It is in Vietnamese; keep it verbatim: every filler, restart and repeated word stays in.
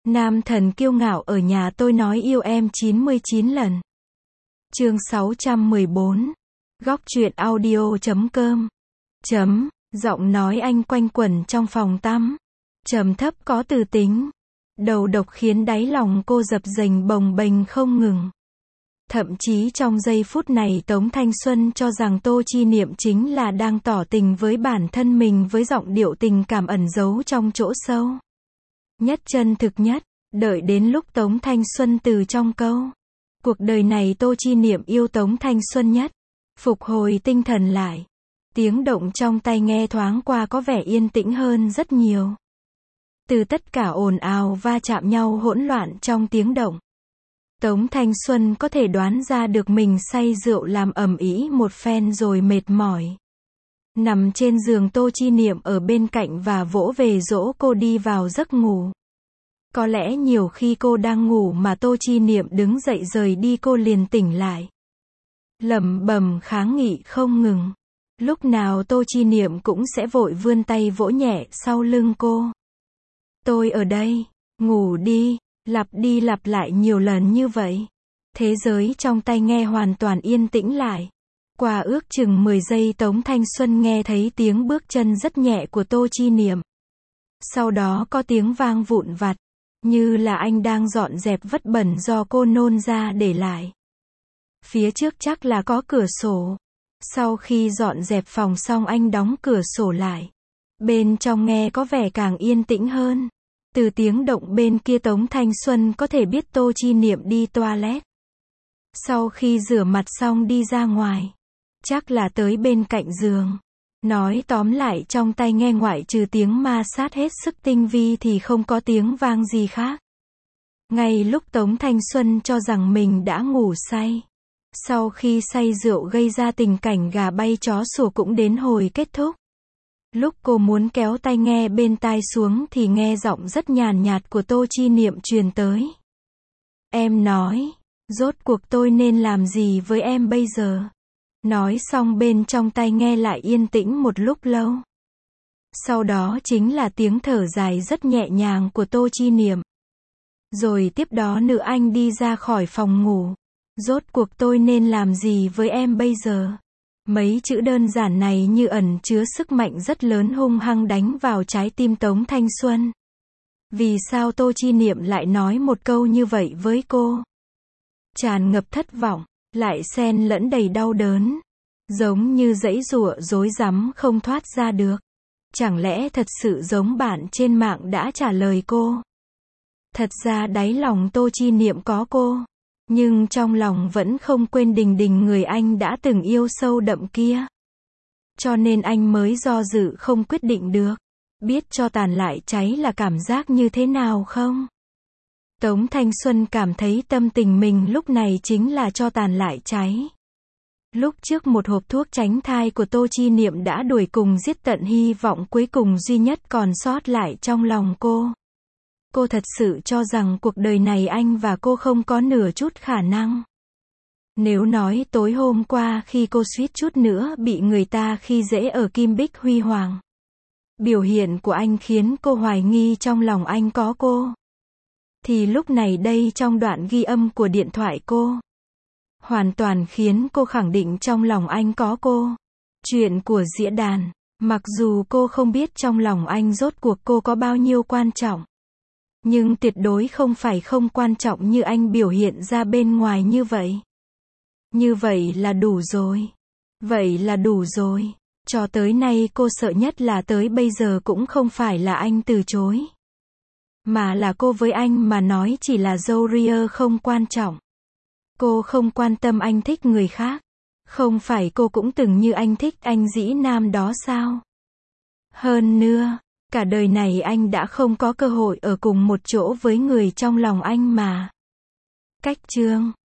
Nam thần kiêu ngạo ở nhà tôi nói yêu em chín mươi chín lần. Chương sáu trăm mười bốn. Góc truyện audio chấm com. Chấm, giọng nói anh quanh quẩn trong phòng tắm. Trầm thấp có từ tính. Đầu độc khiến đáy lòng cô dập dềnh bồng bềnh không ngừng. Thậm chí trong giây phút này Tống Thanh Xuân cho rằng Tô Chi Niệm chính là đang tỏ tình với bản thân mình với giọng điệu tình cảm ẩn giấu trong chỗ sâu. Nhất chân thực nhất, đợi đến lúc Tống Thanh Xuân từ trong câu cuộc đời này Tô Chi Niệm yêu Tống Thanh Xuân nhất, phục hồi tinh thần lại. Tiếng động trong tai nghe thoáng qua có vẻ yên tĩnh hơn rất nhiều. Từ tất cả ồn ào va chạm nhau hỗn loạn trong tiếng động, Tống Thanh Xuân có thể đoán ra được mình say rượu làm ầm ĩ một phen rồi mệt mỏi. Nằm trên giường Tô Chi Niệm ở bên cạnh và vỗ về dỗ cô đi vào giấc ngủ. Có lẽ nhiều khi cô đang ngủ mà Tô Chi Niệm đứng dậy rời đi cô liền tỉnh lại. Lẩm bẩm kháng nghị không ngừng. Lúc nào Tô Chi Niệm cũng sẽ vội vươn tay vỗ nhẹ sau lưng cô. Tôi ở đây, ngủ đi, lặp đi lặp lại nhiều lần như vậy. Thế giới trong tai nghe hoàn toàn yên tĩnh lại. Qua ước chừng mười giây Tống Thanh Xuân nghe thấy tiếng bước chân rất nhẹ của Tô Chi Niệm. Sau đó có tiếng vang vụn vặt, như là anh đang dọn dẹp vất bẩn do cô nôn ra để lại. Phía trước chắc là có cửa sổ. Sau khi dọn dẹp phòng xong anh đóng cửa sổ lại. Bên trong nghe có vẻ càng yên tĩnh hơn. Từ tiếng động bên kia Tống Thanh Xuân có thể biết Tô Chi Niệm đi toilet. Sau khi rửa mặt xong đi ra ngoài. Chắc là tới bên cạnh giường. Nói tóm lại trong tai nghe ngoại trừ tiếng ma sát hết sức tinh vi thì không có tiếng vang gì khác. Ngay lúc Tống Thanh Xuân cho rằng mình đã ngủ say. Sau khi say rượu gây ra tình cảnh gà bay chó sủa cũng đến hồi kết thúc. Lúc cô muốn kéo tai nghe bên tai xuống thì nghe giọng rất nhàn nhạt của Tô Chi Niệm truyền tới. Em nói, rốt cuộc tôi nên làm gì với em bây giờ? Nói xong bên trong tai nghe lại yên tĩnh một lúc lâu. Sau đó chính là tiếng thở dài rất nhẹ nhàng của Tô Chi Niệm. Rồi tiếp đó nữ anh đi ra khỏi phòng ngủ. Rốt cuộc tôi nên làm gì với em bây giờ? Mấy chữ đơn giản này như ẩn chứa sức mạnh rất lớn hung hăng đánh vào trái tim Tống Thanh Xuân. Vì sao Tô Chi Niệm lại nói một câu như vậy với cô? Tràn ngập thất vọng, lại xen lẫn đầy đau đớn. Giống như giãy giụa rối rắm không thoát ra được. Chẳng lẽ thật sự giống bạn trên mạng đã trả lời cô? Thật ra đáy lòng Tô Chi Niệm có cô. Nhưng trong lòng vẫn không quên Đình Đình người anh đã từng yêu sâu đậm kia. Cho nên anh mới do dự không quyết định được. Biết cho tàn lại cháy là cảm giác như thế nào không? Tống Thanh Xuân cảm thấy tâm tình mình lúc này chính là cho tàn lại cháy. Lúc trước một hộp thuốc tránh thai của Tô Chi Niệm đã đuổi cùng giết tận hy vọng cuối cùng duy nhất còn sót lại trong lòng cô. Cô thật sự cho rằng cuộc đời này anh và cô không có nửa chút khả năng. Nếu nói tối hôm qua khi cô suýt chút nữa bị người ta khi dễ ở Kim Bích Huy Hoàng. Biểu hiện của anh khiến cô hoài nghi trong lòng anh có cô. Thì lúc này đây trong đoạn ghi âm của điện thoại cô. Hoàn toàn khiến cô khẳng định trong lòng anh có cô. Chuyện của Dĩa Đàn. Mặc dù cô không biết trong lòng anh rốt cuộc cô có bao nhiêu quan trọng. Nhưng tuyệt đối không phải không quan trọng như anh biểu hiện ra bên ngoài như vậy. Như vậy là đủ rồi. Vậy là đủ rồi. Cho tới nay cô sợ nhất là tới bây giờ cũng không phải là anh từ chối. Mà là cô với anh mà nói chỉ là dâu ria không quan trọng. Cô không quan tâm anh thích người khác. Không phải cô cũng từng như anh thích anh Dĩ Nam đó sao? Hơn nữa, cả đời này anh đã không có cơ hội ở cùng một chỗ với người trong lòng anh mà. Cách chương